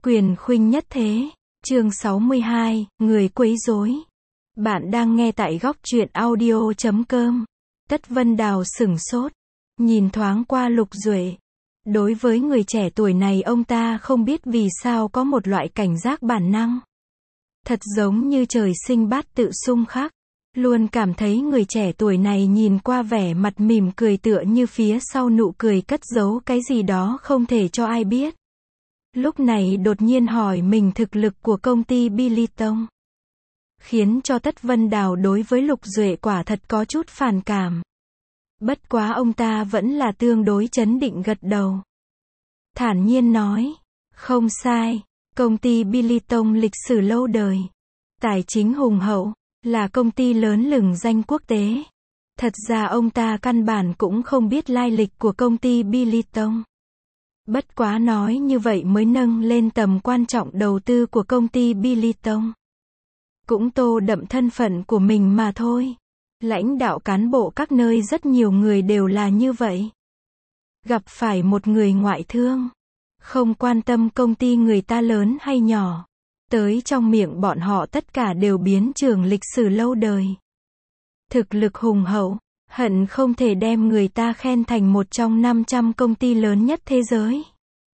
Quyền khuynh nhất thế. Chương 62, người quấy rối. Bạn đang nghe tại góc truyện audio.com. Tất Vân Đào sửng sốt, nhìn thoáng qua Lục Duệ. Đối với người trẻ tuổi này ông ta không biết vì sao có một loại cảnh giác bản năng. Thật giống như trời sinh bát tự xung khắc. Luôn cảm thấy người trẻ tuổi này nhìn qua vẻ mặt mỉm cười tựa như phía sau nụ cười cất giấu cái gì đó không thể cho ai biết. Lúc này đột nhiên hỏi mình thực lực của công ty Billiton. Khiến cho Tất Vân Đào đối với Lục Duệ quả thật có chút phản cảm. Bất quá ông ta vẫn là tương đối trấn định gật đầu. Thản nhiên nói, không sai, công ty Billiton lịch sử lâu đời. Tài chính hùng hậu, là công ty lớn lừng danh quốc tế. Thật ra ông ta căn bản cũng không biết lai lịch của công ty Billiton. Bất quá nói như vậy mới nâng lên tầm quan trọng đầu tư của công ty Billiton. Cũng tô đậm thân phận của mình mà thôi. Lãnh đạo cán bộ các nơi rất nhiều người đều là như vậy. Gặp phải một người ngoại thương, không quan tâm công ty người ta lớn hay nhỏ. Tới trong miệng bọn họ tất cả đều biến trường lịch sử lâu đời. Thực lực hùng hậu, hận không thể đem người ta khen thành một trong 500 công ty lớn nhất thế giới.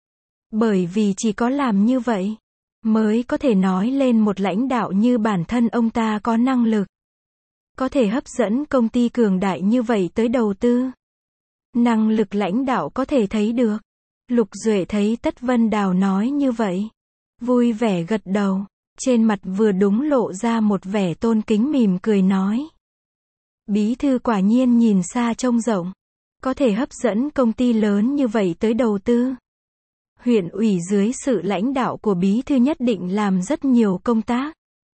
Bởi vì chỉ có làm như vậy, mới có thể nói lên một lãnh đạo như bản thân ông ta có năng lực. Có thể hấp dẫn công ty cường đại như vậy tới đầu tư. Năng lực lãnh đạo có thể thấy được. Lục Duệ thấy Tất Vân Đào nói như vậy, vui vẻ gật đầu, trên mặt vừa đúng lộ ra một vẻ tôn kính mỉm cười nói. Bí thư quả nhiên nhìn xa trông rộng, có thể hấp dẫn công ty lớn như vậy tới đầu tư. Huyện ủy dưới sự lãnh đạo của bí thư nhất định làm rất nhiều công tác.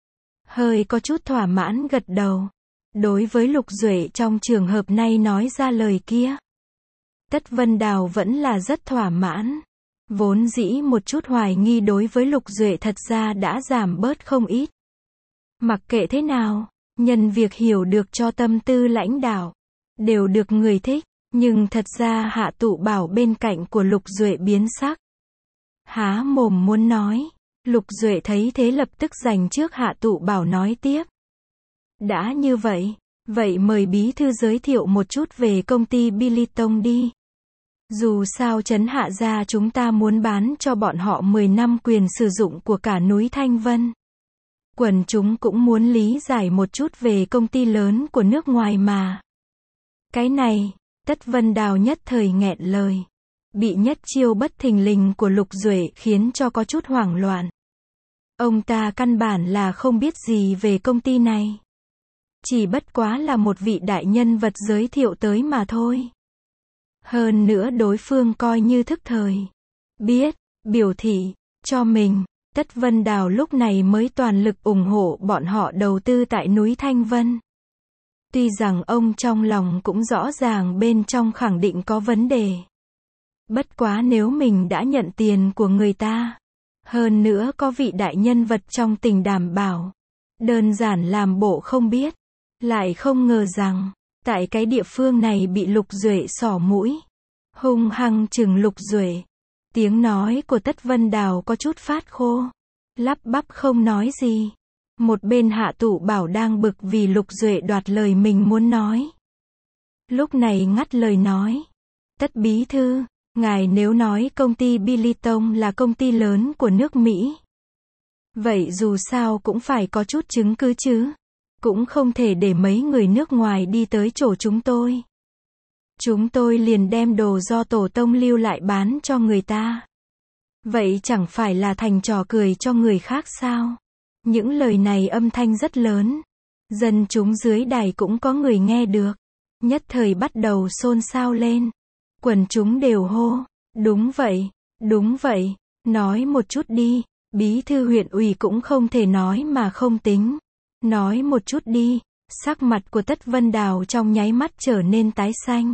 Hơi có chút thỏa mãn gật đầu. Đối với Lục Duệ trong trường hợp này nói ra lời kia, Tất Vân Đào vẫn là rất thỏa mãn. Vốn dĩ một chút hoài nghi đối với Lục Duệ thật ra đã giảm bớt không ít. Mặc kệ thế nào, nhân việc hiểu được cho tâm tư lãnh đạo, đều được người thích, nhưng thật ra Hạ Tụ Bảo bên cạnh của Lục Duệ biến sắc. Há mồm muốn nói, Lục Duệ thấy thế lập tức dành trước Hạ Tụ Bảo nói tiếp. Đã như vậy, vậy mời bí thư giới thiệu một chút về công ty Billiton đi. Dù sao Trấn Hạ gia chúng ta muốn bán cho bọn họ 10 năm quyền sử dụng của cả núi Thanh Vân. Quần chúng cũng muốn lý giải một chút về công ty lớn của nước ngoài mà. Cái này, Tất Vân Đào nhất thời nghẹn lời. Bị nhất chiêu bất thình lình của Lục Duệ khiến cho có chút hoảng loạn. Ông ta căn bản là không biết gì về công ty này. Chỉ bất quá là một vị đại nhân vật giới thiệu tới mà thôi. Hơn nữa đối phương coi như thức thời. Biết, biểu thị, cho mình, Tất Vân Đào lúc này mới toàn lực ủng hộ bọn họ đầu tư tại núi Thanh Vân. Tuy rằng ông trong lòng cũng rõ ràng bên trong khẳng định có vấn đề. Bất quá nếu mình đã nhận tiền của người ta, hơn nữa có vị đại nhân vật trong tỉnh đảm bảo, đơn giản làm bộ không biết. Lại không ngờ rằng, tại cái địa phương này bị Lục Duệ xỏ mũi. Hung hăng chừng Lục Duệ. Tiếng nói của Tất Vân Đào có chút phát khô. Lắp bắp không nói gì. Một bên Hạ Tụ Bảo đang bực vì Lục Duệ đoạt lời mình muốn nói. Lúc này ngắt lời nói. Tất bí thư, ngài nếu nói công ty Billiton là công ty lớn của nước Mỹ. Vậy dù sao cũng phải có chút chứng cứ chứ. Cũng không thể để mấy người nước ngoài đi tới chỗ chúng tôi. Chúng tôi liền đem đồ do tổ tông lưu lại bán cho người ta. Vậy chẳng phải là thành trò cười cho người khác sao? Những lời này âm thanh rất lớn. Dân chúng dưới đài cũng có người nghe được. Nhất thời bắt đầu xôn xao lên. Quần chúng đều hô. Đúng vậy, nói một chút đi. Bí thư huyện ủy cũng không thể nói mà không tính. Nói một chút đi. Sắc mặt của Tất Vân Đào trong nháy mắt trở nên tái xanh.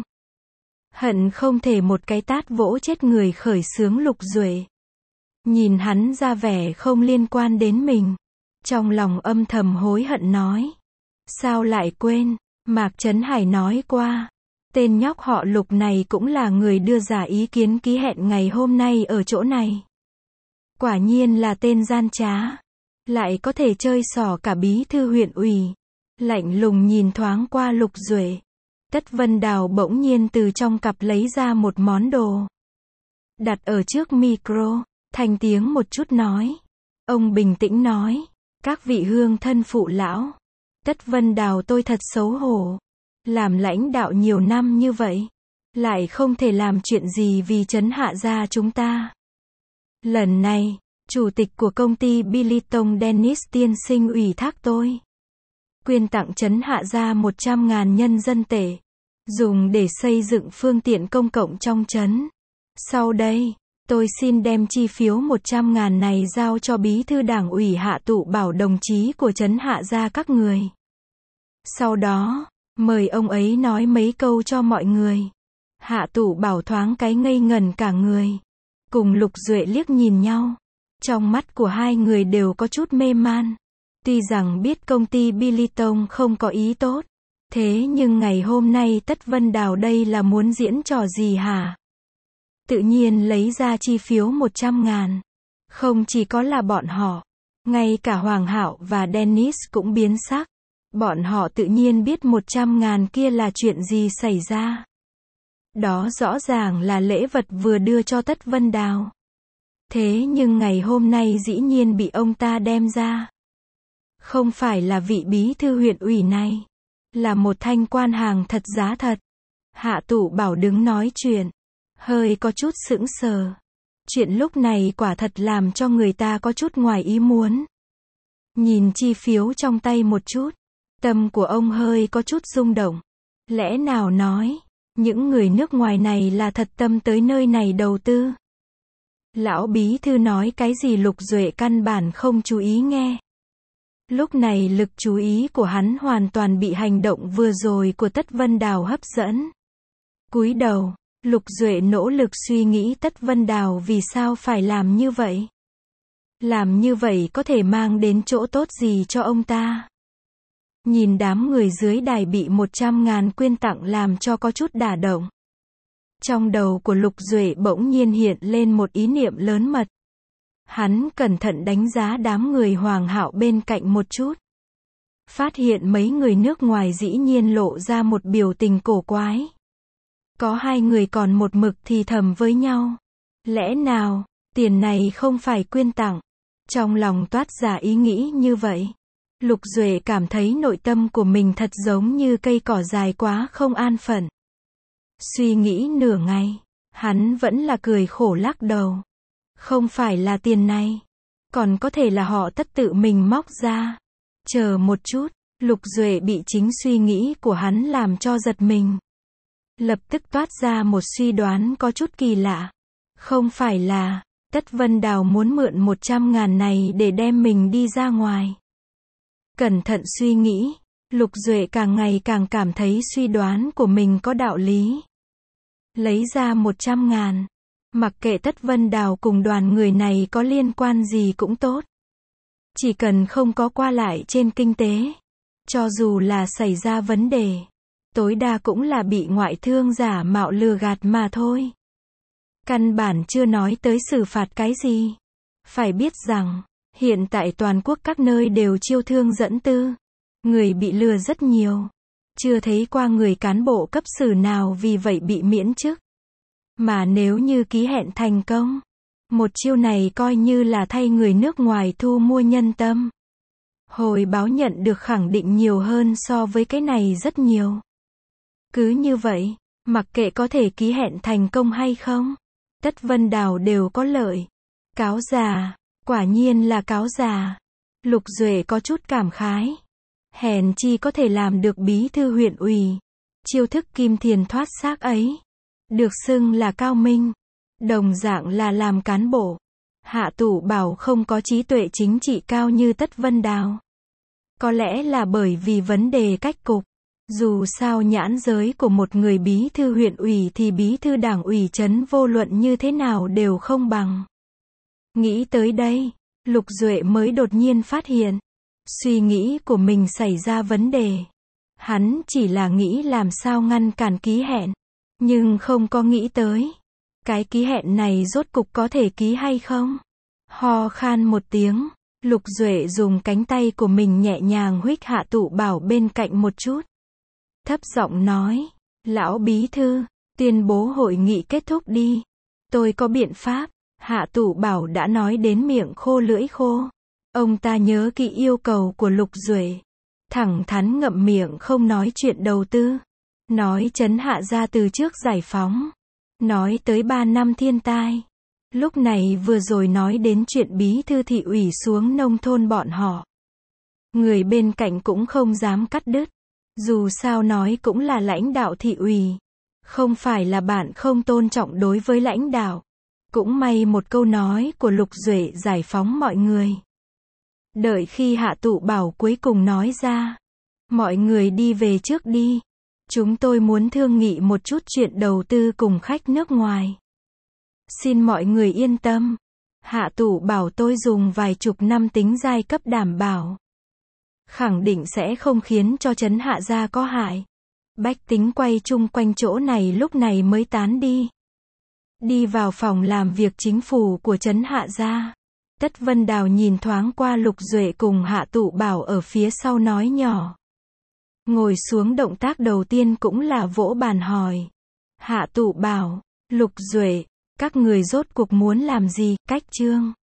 Hận không thể một cái tát vỗ chết người khởi xướng Lục Duệ. Nhìn hắn ra vẻ không liên quan đến mình. Trong lòng âm thầm hối hận nói. Sao lại quên, Mạc Trấn Hải nói qua. Tên nhóc họ Lục này cũng là người đưa ra ý kiến ký hẹn ngày hôm nay ở chỗ này. Quả nhiên là tên gian trá. Lại có thể chơi xỏ cả bí thư huyện ủy. Lạnh lùng nhìn thoáng qua Lục Duệ. Tất Vân Đào bỗng nhiên từ trong cặp lấy ra một món đồ. Đặt ở trước micro, thành tiếng một chút nói. Ông bình tĩnh nói. Các vị hương thân phụ lão. Tất Vân Đào tôi thật xấu hổ. Làm lãnh đạo nhiều năm như vậy. Lại không thể làm chuyện gì vì trấn Hạ Gia chúng ta. Lần này, chủ tịch của công ty Billiton Dennis tiên sinh ủy thác tôi. Quyên tặng trấn Hạ Gia 100.000 nhân dân tệ. Dùng để xây dựng phương tiện công cộng trong trấn. Sau đây, tôi xin đem chi phiếu 100.000 này giao cho bí thư đảng ủy Hạ Tụ Bảo đồng chí của trấn Hạ Gia các người. Sau đó, mời ông ấy nói mấy câu cho mọi người. Hạ Tụ Bảo thoáng cái ngây ngẩn cả người. Cùng Lục Duệ liếc nhìn nhau. Trong mắt của hai người đều có chút mê man. Tuy rằng biết công ty Billiton không có ý tốt. Thế nhưng ngày hôm nay Tất Vân Đào đây là muốn diễn trò gì hả? Tự nhiên lấy ra chi phiếu 100.000. Không chỉ có là bọn họ. Ngay cả Hoàng Hạo và Dennis cũng biến sắc. Bọn họ tự nhiên biết 100.000 kia là chuyện gì xảy ra. Đó rõ ràng là lễ vật vừa đưa cho Tất Vân Đào. Thế nhưng ngày hôm nay dĩ nhiên bị ông ta đem ra. Không phải là vị bí thư huyện ủy này. Là một thanh quan hàng thật giá thật. Hạ Tụ Bảo đứng nói chuyện. Hơi có chút sững sờ. Chuyện lúc này quả thật làm cho người ta có chút ngoài ý muốn. Nhìn chi phiếu trong tay một chút. Tâm của ông hơi có chút rung động. Lẽ nào nói, những người nước ngoài này là thật tâm tới nơi này đầu tư. Lão bí thư nói cái gì Lục Duệ căn bản không chú ý nghe. Lúc này lực chú ý của hắn hoàn toàn bị hành động vừa rồi của Tất Vân Đào hấp dẫn. Cúi đầu, Lục Duệ nỗ lực suy nghĩ Tất Vân Đào vì sao phải làm như vậy. Làm như vậy có thể mang đến chỗ tốt gì cho ông ta. Nhìn đám người dưới đài bị 100.000 quyên tặng làm cho có chút đả động. Trong đầu của Lục Duệ bỗng nhiên hiện lên một ý niệm lớn mật. Hắn cẩn thận đánh giá đám người Hoàng Hạo bên cạnh một chút. Phát hiện mấy người nước ngoài dĩ nhiên lộ ra một biểu tình cổ quái. Có hai người còn một mực thì thầm với nhau. Lẽ nào, tiền này không phải quyên tặng? Trong lòng toát ra ý nghĩ như vậy. Lục Duệ cảm thấy nội tâm của mình thật giống như cây cỏ dài quá không an phận. Suy nghĩ nửa ngày, hắn vẫn là cười khổ lắc đầu. Không phải là tiền này, còn có thể là họ Tất tự mình móc ra. Chờ một chút, Lục Duệ bị chính suy nghĩ của hắn làm cho giật mình. Lập tức toát ra một suy đoán có chút kỳ lạ. Không phải là, Tất Vân Đào muốn mượn 100.000 này để đem mình đi ra ngoài. Cẩn thận suy nghĩ, Lục Duệ càng ngày càng cảm thấy suy đoán của mình có đạo lý. Lấy ra 100.000. Mặc kệ Tất Vân Đào cùng đoàn người này có liên quan gì cũng tốt. Chỉ cần không có qua lại trên kinh tế. Cho dù là xảy ra vấn đề. Tối đa cũng là bị ngoại thương giả mạo lừa gạt mà thôi. Căn bản chưa nói tới xử phạt cái gì. Phải biết rằng, hiện tại toàn quốc các nơi đều chiêu thương dẫn tư. Người bị lừa rất nhiều. Chưa thấy qua người cán bộ cấp sử nào vì vậy bị miễn chức. Mà nếu như ký hẹn thành công, một chiêu này coi như là thay người nước ngoài thu mua nhân tâm. Hồi báo nhận được khẳng định nhiều hơn so với cái này rất nhiều. Cứ như vậy, mặc kệ có thể ký hẹn thành công hay không, Tất Vân Đào đều có lợi. Cáo già, quả nhiên là cáo già. Lục Duệ có chút cảm khái. Hèn chi có thể làm được bí thư huyện ủy. Chiêu thức kim tiền thoát xác ấy. Được xưng là cao minh. Đồng dạng là làm cán bộ. Hạ Tụ Bảo không có trí tuệ chính trị cao như Tất Vân Đào. Có lẽ là bởi vì vấn đề cách cục. Dù sao nhãn giới của một người bí thư huyện ủy thì bí thư đảng ủy trấn vô luận như thế nào đều không bằng. Nghĩ tới đây, Lục Duệ mới đột nhiên phát hiện. Suy nghĩ của mình xảy ra vấn đề. Hắn chỉ là nghĩ làm sao ngăn cản ký hẹn. Nhưng không có nghĩ tới. Cái ký hẹn này rốt cục có thể ký hay không? Ho khan một tiếng, Lục Duệ dùng cánh tay của mình nhẹ nhàng huých Hạ Tụ Bảo bên cạnh một chút. Thấp giọng nói, lão bí thư, tuyên bố hội nghị kết thúc đi. Tôi có biện pháp. Hạ Tụ Bảo đã nói đến miệng khô lưỡi khô. Ông ta nhớ kỹ yêu cầu của Lục Duệ. Thẳng thắn ngậm miệng không nói chuyện đầu tư. Nói trấn Hạ gia từ trước giải phóng. Nói tới 3 năm thiên tai. Lúc này vừa rồi nói đến chuyện bí thư thị ủy xuống nông thôn bọn họ. Người bên cạnh cũng không dám cắt đứt. Dù sao nói cũng là lãnh đạo thị ủy. Không phải là bạn không tôn trọng đối với lãnh đạo. Cũng may một câu nói của Lục Duệ giải phóng mọi người. Đợi khi Hạ Tụ Bảo cuối cùng nói ra. Mọi người đi về trước đi. Chúng tôi muốn thương nghị một chút chuyện đầu tư cùng khách nước ngoài. Xin mọi người yên tâm. Hạ Tụ Bảo tôi dùng vài chục năm tính giai cấp đảm bảo. Khẳng định sẽ không khiến cho trấn Hạ gia có hại. Bách tính quay chung quanh chỗ này lúc này mới tán đi. Đi vào phòng làm việc chính phủ của trấn Hạ gia. Tất Vân Đào nhìn thoáng qua Lục Duệ cùng Hạ Tụ Bảo ở phía sau nói nhỏ. Ngồi xuống động tác đầu tiên cũng là vỗ bàn hỏi. Hạ Tụ Bảo, Lục Duệ, các người rốt cuộc muốn làm gì, cách chương.